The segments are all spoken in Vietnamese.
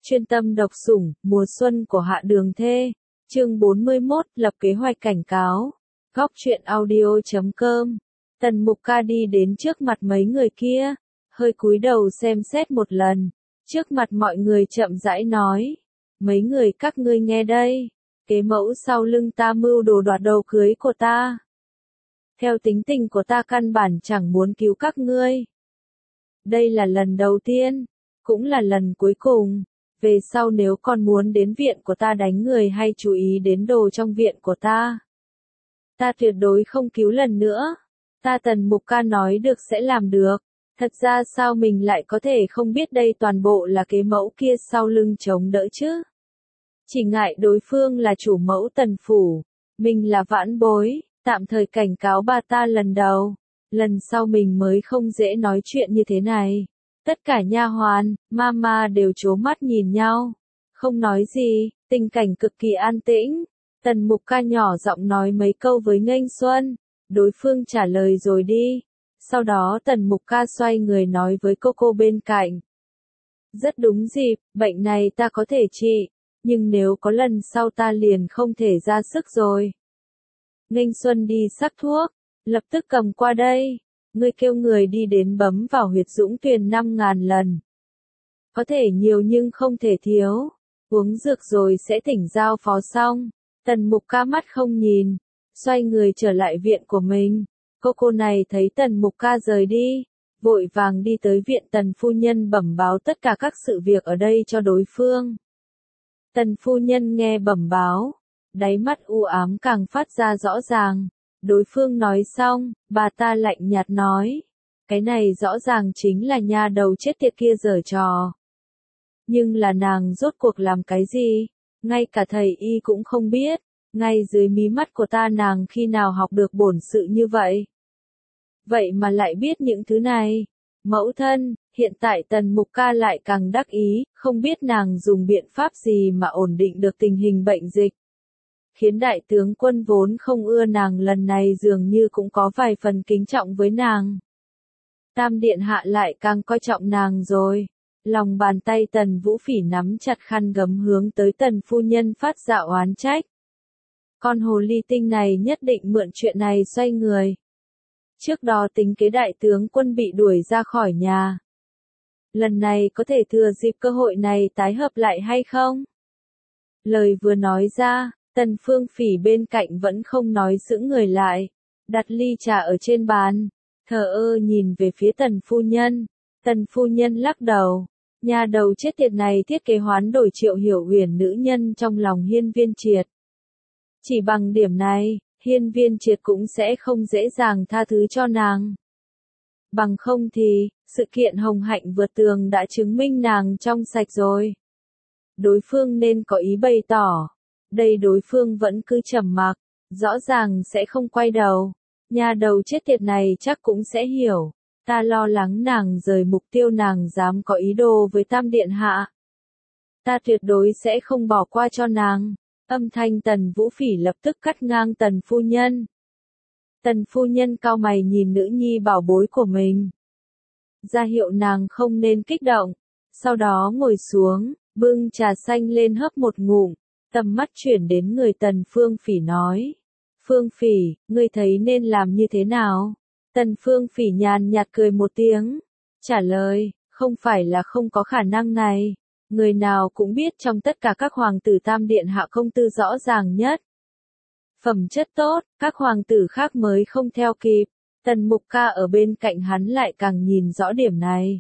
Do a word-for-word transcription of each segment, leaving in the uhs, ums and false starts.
Chuyên tâm độc sủng, mùa xuân của Hạ Đường Thê. Chương bốn mươi mốt, lập kế hoạch cảnh cáo. Góc truyện audio chấm com. Tần Mục Ca đi đến trước mặt mấy người kia, hơi cúi đầu xem xét một lần, trước mặt mọi người chậm rãi nói: "Mấy người các ngươi nghe đây, kế mẫu sau lưng ta mưu đồ đoạt đầu cưới của ta. Theo tính tình của ta căn bản chẳng muốn cứu các ngươi. Đây là lần đầu tiên, cũng là lần cuối cùng. Về sau nếu còn muốn đến viện của ta đánh người hay chú ý đến đồ trong viện của ta, ta tuyệt đối không cứu lần nữa." Ta Tần Mục Ca nói được sẽ làm được. Thật ra sao mình lại có thể không biết đây toàn bộ là kế mẫu kia sau lưng chống đỡ chứ? Chỉ ngại đối phương là chủ mẫu Tần phủ, mình là vãn bối, tạm thời cảnh cáo bà ta lần đầu, lần sau mình mới không dễ nói chuyện như thế này. Tất cả nha hoàn, mama đều trố mắt nhìn nhau, không nói gì, tình cảnh cực kỳ an tĩnh. Tần Mục Ca nhỏ giọng nói mấy câu với Nghênh Xuân, đối phương trả lời rồi đi. Sau đó Tần Mục Ca xoay người nói với cô cô bên cạnh: "Rất đúng dịp, bệnh này ta có thể trị, nhưng nếu có lần sau ta liền không thể ra sức rồi." Nghênh Xuân đi sắc thuốc, lập tức cầm qua đây. "Ngươi kêu người đi đến bấm vào huyệt Dũng Tuyền năm ngàn lần. Có thể nhiều nhưng không thể thiếu. Uống dược rồi sẽ thỉnh giao phó xong." Tần Mục Ca mắt không nhìn, xoay người trở lại viện của mình. Cô cô này thấy Tần Mục Ca rời đi, vội vàng đi tới viện Tần phu nhân bẩm báo tất cả các sự việc ở đây cho đối phương. Tần phu nhân nghe bẩm báo, đáy mắt u ám càng phát ra rõ ràng. Đối phương nói xong, bà ta lạnh nhạt nói: "Cái này rõ ràng chính là nha đầu chết tiệt kia giở trò. Nhưng là nàng rốt cuộc làm cái gì? Ngay cả thầy y cũng không biết. Ngay dưới mí mắt của ta nàng khi nào học được bổn sự như vậy? Vậy mà lại biết những thứ này." Mẫu thân, hiện tại Tần Mục Ca lại càng đắc ý, không biết nàng dùng biện pháp gì mà ổn định được tình hình bệnh dịch. Khiến đại tướng quân vốn không ưa nàng lần này dường như cũng có vài phần kính trọng với nàng. Tam điện hạ lại càng coi trọng nàng rồi. Lòng bàn tay Tần Vũ Phỉ nắm chặt khăn gấm hướng tới Tần phu nhân phát ra oán trách. Con hồ ly tinh này nhất định mượn chuyện này xoay người. Trước đó tính kế đại tướng quân bị đuổi ra khỏi nhà. Lần này có thể thừa dịp cơ hội này tái hợp lại hay không? Lời vừa nói ra, Tần Phương Phỉ bên cạnh vẫn không nói sững người lại, đặt ly trà ở trên bàn, thờ ơ nhìn về phía Tần phu nhân. Tần phu nhân lắc đầu, nhà đầu chết tiệt này thiết kế hoán đổi Triệu Hiểu Huyền nữ nhân trong lòng Hiên Viên Triệt. Chỉ bằng điểm này, Hiên Viên Triệt cũng sẽ không dễ dàng tha thứ cho nàng. Bằng không thì, sự kiện Hồng Hạnh vượt tường đã chứng minh nàng trong sạch rồi. Đối phương nên có ý bày tỏ. Đây đối phương vẫn cứ trầm mặc, rõ ràng sẽ không quay đầu. Nhà đầu chết tiệt này chắc cũng sẽ hiểu. Ta lo lắng nàng rời mục tiêu, nàng dám có ý đồ với Tam điện hạ. Ta tuyệt đối sẽ không bỏ qua cho nàng. Âm thanh Tần Vũ Phỉ lập tức cắt ngang Tần phu nhân. Tần phu nhân cau mày nhìn nữ nhi bảo bối của mình, ra hiệu nàng không nên kích động. Sau đó ngồi xuống, bưng trà xanh lên hớp một ngụm, tầm mắt chuyển đến người Tần Phương Phỉ nói: "Phương Phỉ, ngươi thấy nên làm như thế nào?" Tần Phương Phỉ nhàn nhạt cười một tiếng, trả lời: "Không phải là không có khả năng này. Người nào cũng biết trong tất cả các hoàng tử Tam điện hạ công tư rõ ràng nhất. Phẩm chất tốt, các hoàng tử khác mới không theo kịp." Tần Mục Ca ở bên cạnh hắn lại càng nhìn rõ điểm này.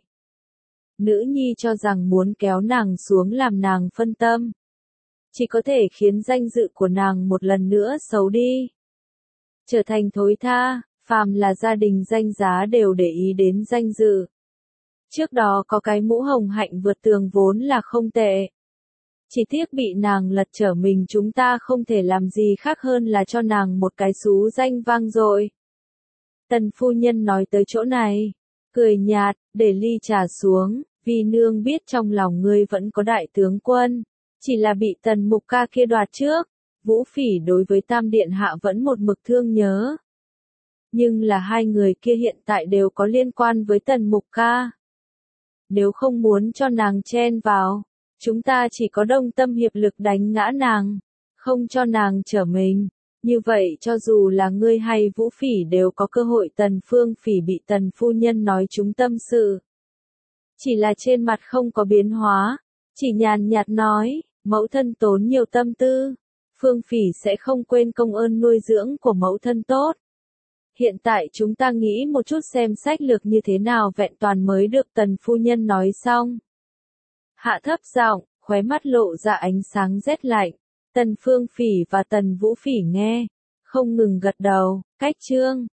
Nữ nhi cho rằng muốn kéo nàng xuống làm nàng phân tâm, chỉ có thể khiến danh dự của nàng một lần nữa xấu đi, trở thành thối tha. Phàm là gia đình danh giá đều để ý đến danh dự. Trước đó có cái mũ Hồng Hạnh vượt tường vốn là không tệ. Chỉ tiếc bị nàng lật trở mình, chúng ta không thể làm gì khác hơn là cho nàng một cái xú danh vang dội. Tần phu nhân nói tới chỗ này, cười nhạt, để ly trà xuống, vì nương biết trong lòng ngươi vẫn có đại tướng quân, chỉ là bị Tần Mục Ca kia đoạt trước. Vũ Phỉ đối với Tam điện hạ vẫn một mực thương nhớ. Nhưng là hai người kia hiện tại đều có liên quan với Tần Mục Ca. Nếu không muốn cho nàng chen vào, Chúng ta chỉ có đồng tâm hiệp lực đánh ngã nàng, không cho nàng trở mình. Như vậy cho dù là ngươi hay Vũ Phỉ đều có cơ hội. Tần Phương Phỉ bị Tần phu nhân nói trúng tâm sự. Chỉ là trên mặt không có biến hóa, chỉ nhàn nhạt nói, mẫu thân tốn nhiều tâm tư, Phương Phỉ sẽ không quên công ơn nuôi dưỡng của mẫu thân tốt. Hiện tại chúng ta nghĩ một chút xem sách lược như thế nào vẹn toàn mới được. Tần phu nhân nói xong, hạ thấp giọng, khóe mắt lộ ra ánh sáng rét lạnh. Tần Phương Phỉ và Tần Vũ Phỉ nghe, không ngừng gật đầu. Cách chương